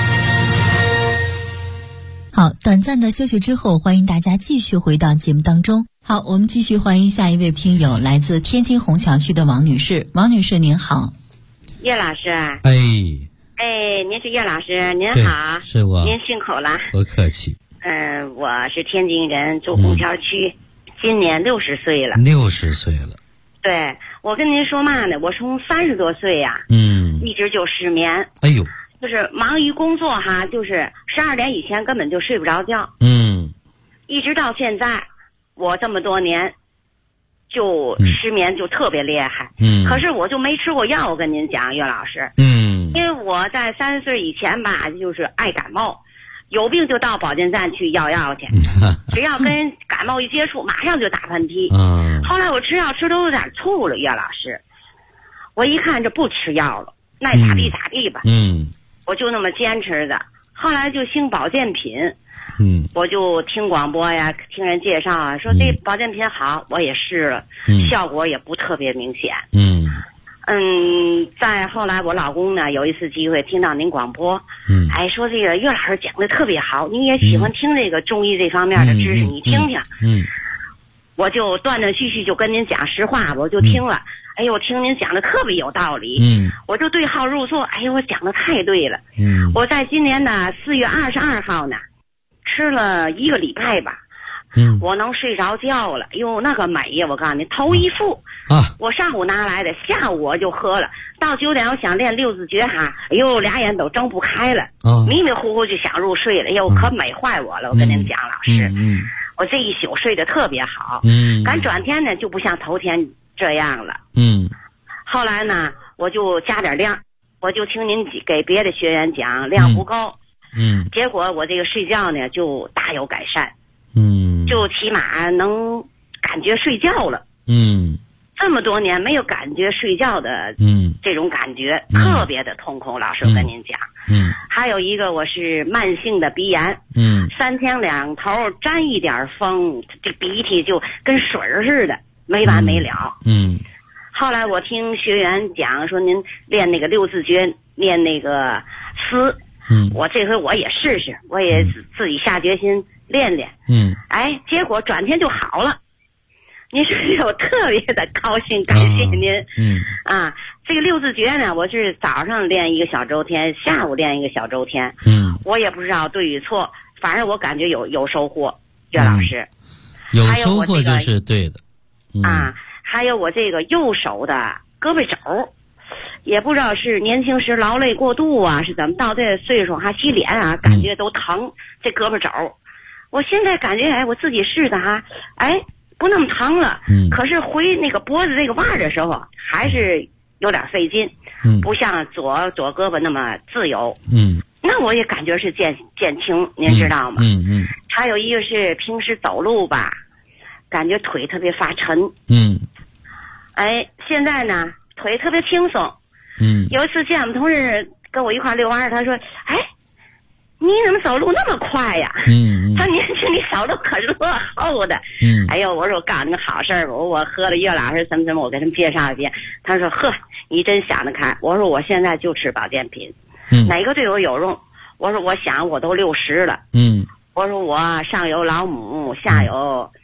好，短暂的休息之后，欢迎大家继续回到节目当中。好，我们继续欢迎下一位听友，来自天津虹桥区的王女士。王女士您好。 叶老师。您是叶老师，您好。 是我。 您辛苦了。 不客气。 我是天津人，住虹桥区，今年60岁了。 60岁了。 对，我跟您说嘛呢，我从30多岁呀，一直就失眠。 哎呦。 就是忙于工作哈，就是12点以前根本就睡不着觉。一直到现在，我这么多年，就失眠就特别厉害。可是我就没吃过药，我跟您讲，岳老师。因为我在30岁以前吧，就是爱感冒，有病就到保健站去要药去，只要跟感冒一接触，马上就打喷嚏。后来我吃药吃都有点吐了，岳老师。我一看这不吃药了，那咋地咋地吧。我就那么坚持着，后来就兴保健品。我就听广播呀，听人介绍啊，说这保健品好，我也试了，效果也不特别明显。再后来我老公呢，有一次机会听到您广播，说这个岳老师讲的特别好，你也喜欢听这个中医这方面的知识，你听听。我就断断续续就跟您讲实话，我就听了。我听您讲的特别有道理。我就对号入座。我讲的太对了。我在今年的4月22号呢，吃了1个礼拜吧。我能睡着觉了。那个美呀！我告诉你，头一副我上午拿来的，下午我就喝了。到9点，我想练6字诀哈，俩眼都睁不开了，迷迷糊糊就想入睡了。可美坏我了！我跟您讲，老师，我这一宿睡得特别好。赶转天呢，就不像头天这样了。后来呢，我就加点量，我就听您给别的学员讲量不够。结果我这个睡觉呢就大有改善。就起码能感觉睡觉了。这么多年没有感觉睡觉的这种感觉，特别的痛苦。老师我跟您讲。还有一个我是慢性的鼻炎。3天2头沾一点风，这鼻涕就跟水似的，没完没了。后来我听学员讲说，您练那个6字诀，练那个思。我这回我也试试，我也自己下决心练练。结果转天就好了。您说我特别的高兴，感谢您。这个6字诀呢，我是早上练1个小周天，下午练1个小周天。我也不知道对与错，反正我感觉有收获。岳老师， 有收获就是对的。 还有我这个右手的胳膊肘，也不知道是年轻时劳累过度啊，是怎么到这岁数还洗脸啊，感觉都疼。这胳膊肘，我现在感觉我自己试的不那么疼了。可是回那个脖子这个腕的时候，还是有点费劲。不像左胳膊那么自由。那我也感觉是减轻，您知道吗？还有一个是平时走路吧，感觉腿特别发沉。现在呢腿特别轻松。有一次见我们同事跟我一块遛弯，他说你怎么走路那么快呀？他年轻你走路可落后的。我说我告诉你个好事儿，我喝了岳老师什么什么，我给他们介绍一遍。他说呵，你真想得开。我说我现在就吃保健品。哪个对我有用？我说我想我都60了。我说我上有老母，下有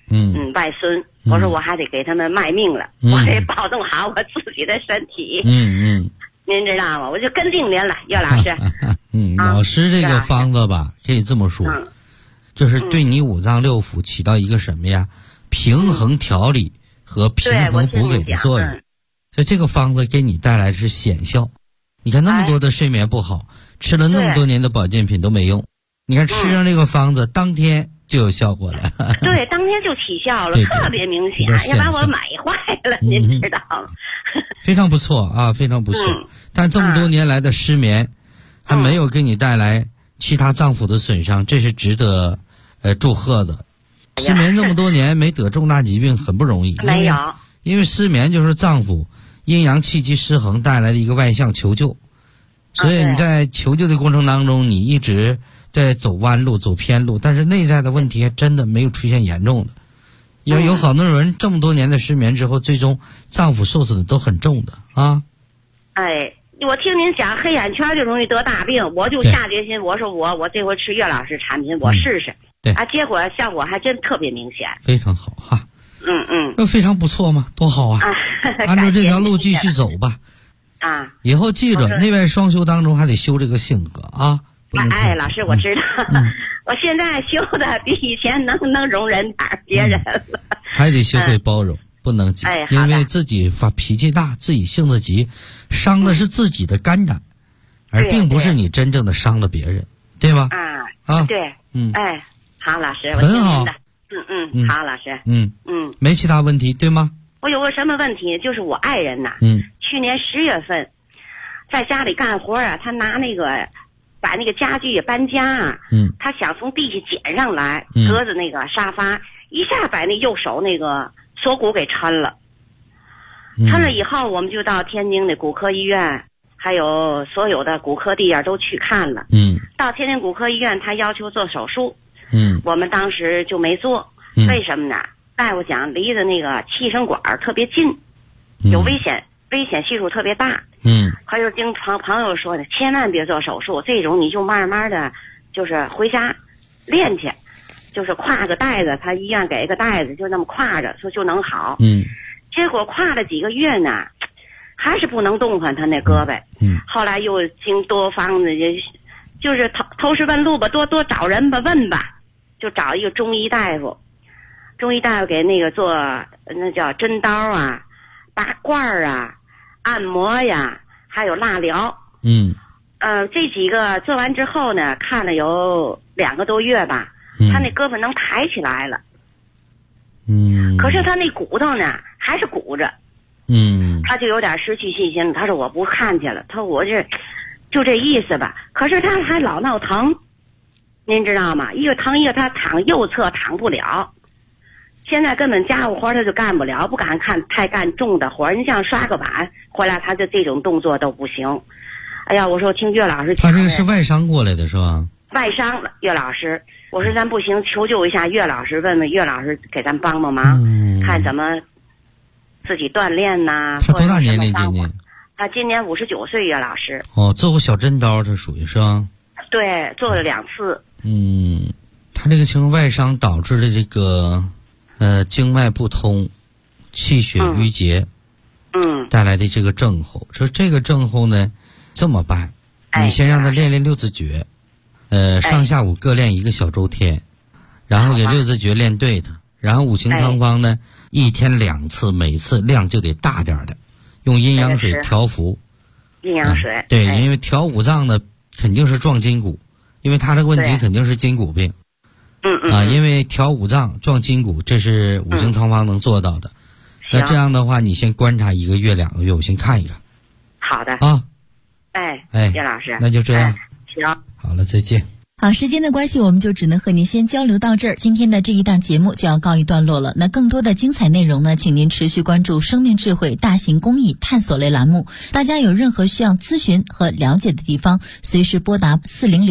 外孙，我说我还得给他们卖命了，我得保重好我自己的身体。您知道吗？我就跟定您了，岳老师。 老师这个方子吧，可以这么说，就是对你五脏六腑起到一个什么呀？平衡调理和平衡补给的作用。所以这个方子给你带来的是显效。你看那么多的睡眠不好，吃了那么多年的保健品都没用，你看吃上这个方子，当天就有效果了。 对，当天就起效了，特别明显，要把我买坏了，您知道吗？ 非常不错啊，非常不错。但这么多年来的失眠，还没有给你带来其他脏腑的损伤，这是值得祝贺的。失眠这么多年没得重大疾病很不容易， 没有， 因为失眠就是脏腑阴阳气机失衡带来的一个外向求救，所以你在求救的过程当中，你一直在走弯路走偏路，但是内在的问题还真的没有出现严重的。有好多人这么多年的失眠之后，最终脏腑受损都很重的啊。 我听您讲黑眼圈就容易得大病，我就下决心，我说我这回吃岳老师产品，我试试。 对结果效果还真特别明显， 非常好哈。那非常不错嘛，多好啊！按照这条路继续走吧。以后记着，内外双修当中还得修这个性格啊。 老师，我知道，我现在修的比以前能容忍点别人了。 还得学会包容，不能急，因为自己发脾气大，自己性子急，伤的是自己的肝胆，而并不是你真正的伤了别人，对吧？ 对，好，老师， 很好。 好，老师。 没其他问题对吗？ 我有个什么问题，就是我爱人呐，去年10月份在家里干活啊，他拿把那个家具搬家啊，他想从地下捡上来，搁着那个沙发，一下把那右手那个锁骨给抻了。抻了以后，我们就到天津的骨科医院，还有所有的骨科地都去看了。到天津骨科医院，他要求做手术。我们当时就没做，为什么呢？大夫讲离着那个气声管特别近，有危险系数特别大。还有经朋友说的，千万别做手术，这种你就慢慢的就是回家练去，就是挎个袋子，他医院给个袋子，就那么挎着说就能好。结果挎了几个月呢，还是不能动弹他那胳膊。后来又经多方的就是投石问路吧，多找人吧，问吧，就找一个中医大夫给那个做那叫针刀啊、拔罐啊、按摩呀，还有蜡疗。这几个做完之后呢，看了有2个多月吧，他那胳膊能抬起来了。可是他那骨头呢还是鼓着。他就有点失去信心了，他说我不看去了，他说我就这意思吧。可是他还老闹疼，您知道吗？一个疼一个他躺右侧躺不了，现在根本家务活他就干不了，不敢太干重的活。你像刷个碗回来，他就这种动作都不行。哎呀，我说听岳老师讲， 他这个是外伤过来的是吧？ 外伤了，岳老师，我说咱不行，求救一下岳老师，问问岳老师给咱帮帮忙，看怎么自己锻炼呐。 他多大年龄今年？ 他今年59岁，岳老师。 做过小针刀，这属于是吧？ 对，做了2次。 他这个情况外伤导致的这个经脉不通，气血淤结，带来的这个症候。说这个症候呢，这么办，你先让他练六字诀，上下午各练1个小周天，然后给六字诀练对的，然后五行汤方呢，1天2次，每次量就得大点的，用阴阳水调服。 阴阳水。 对，因为调五脏呢肯定是壮筋骨，因为他这个问题肯定是筋骨病。因为调五脏壮筋骨，这是五行汤方能做到的。那这样的话，你先观察1个月2个月，我先看一看。 好的。岳老师， 那就这样。 行。 好了，再见。 好，时间的关系，我们就只能和您先交流到这儿。今天的这一档节目就要告一段落了。那更多的精彩内容呢，请您持续关注生命智慧大型公益探索类栏目。大家有任何需要咨询和了解的地方，随时拨打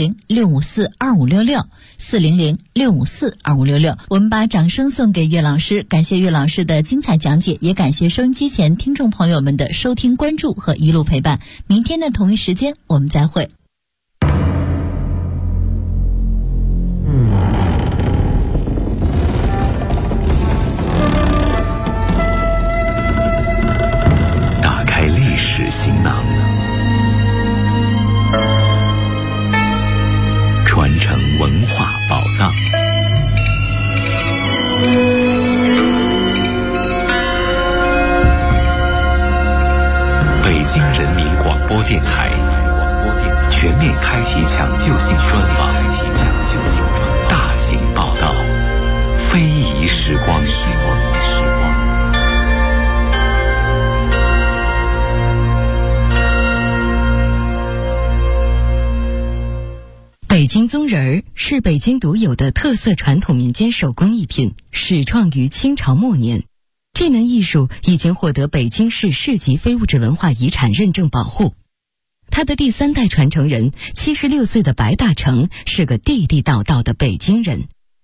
400-654-2566 400-654-2566。我们把掌声送给岳老师，感谢岳老师的精彩讲解，也感谢收音机前听众朋友们的收听关注和一路陪伴。明天的同一时间我们再会。 文化宝藏。北京人民广播电台全面开启抢救性专访，大型报道，非遗时光。 北京宗人儿是北京独有的特色传统民间手工艺品，始创于清朝末年。这门艺术已经获得北京市市级非物质文化遗产认证保护。他的第3代传承人76岁的白大成是个地地道道的北京人。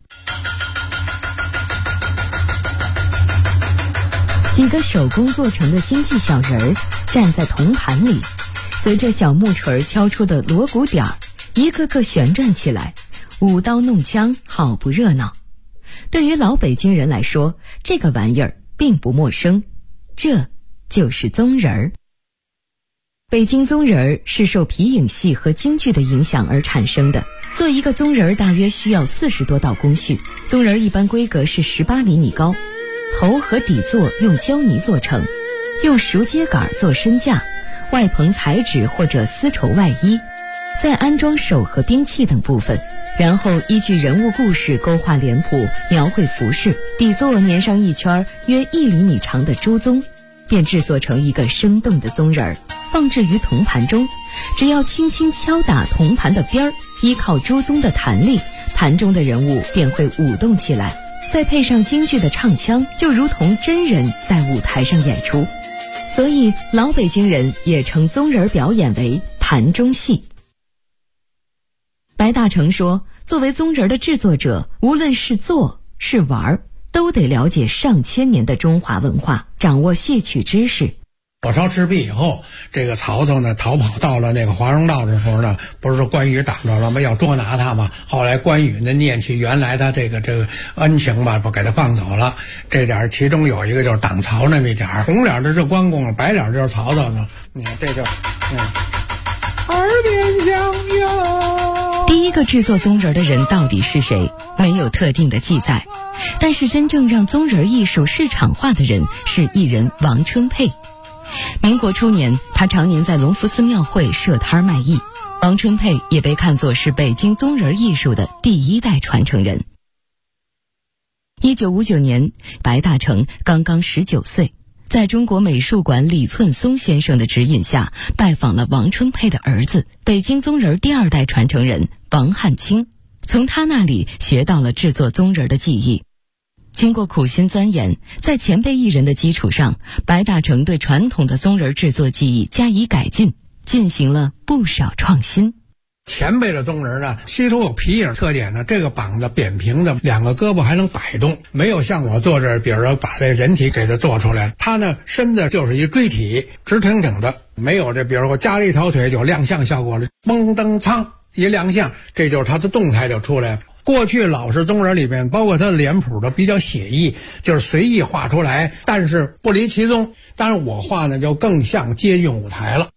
几个手工做成的京剧小人儿站在铜盘里，随着小木锤敲出的锣鼓点儿，一个个旋转起来，舞刀弄枪，好不热闹。对于老北京人来说，这个玩意儿并不陌生，这就是宗人儿。北京宗人儿是受皮影戏和京剧的影响而产生的。做一个宗人儿大约需要40多道工序，宗人儿一般规格是18厘米高，头和底座用胶泥做成，用熟秸秆做身架，外棚彩纸或者丝绸外衣，再安装手和兵器等部分，然后依据人物故事勾画脸谱，描绘服饰，底座粘上一圈约1厘米长的猪鬃，便制作成一个生动的宗人儿，放置于铜盘中。只要轻轻敲打铜盘的边儿，依靠猪鬃的弹力，盘中的人物便会舞动起来，再配上京剧的唱腔，就如同真人在舞台上演出。所以老北京人也称宗人表演为盘中戏。白大成说，作为宗人的制作者，无论是做是玩，都得了解上千年的中华文化，掌握戏曲知识。 火烧赤壁以后，这个曹操呢逃跑到了那个华容道的时候呢，不是说关羽挡着了吗？要捉拿他嘛。后来关羽呢念起原来他这个恩情吧，不给他放走了。这点其中有一个就是挡曹那么一点，红脸的是关公，白脸就是曹操呢。你看这就耳边响哟。 第一个制作宗人的人到底是谁？没有特定的记载。但是真正让宗人艺术市场化的人是艺人王春佩。民国初年，他常年在隆福寺庙会设摊卖艺。王春佩也被看作是北京宗人艺术的第1代传承人。1959年，白大成刚刚19岁，在中国美术馆李寸松先生的指引下，拜访了王春佩的儿子，北京宗人第2代传承人王汉卿，从他那里学到了制作宗人的技艺。经过苦心钻研，在前辈艺人的基础上，白大成对传统的宗人制作技艺加以改进，进行了不少创新。 前辈的宗人呢，其实有皮影特点呢，这个膀子扁平的，2个胳膊还能摆动，没有像我做这，比如说把这人体给它做出来，他呢身子就是一锥体，直挺挺的，没有这，比如我加了一条腿就亮相效果了，嘣噔苍一亮相，这就是他的动态就出来了。过去老式宗人里面，包括他的脸谱都比较写意，就是随意画出来，但是不离其宗。但是我画呢，就更像接近舞台了。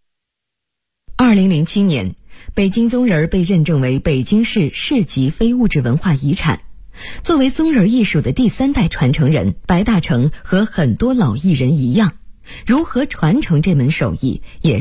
2007年，北京宗人被认证为北京市市级非物质文化遗产。作为宗人艺术的第3代传承人，白大成和很多老艺人一样，如何传承这门手艺，也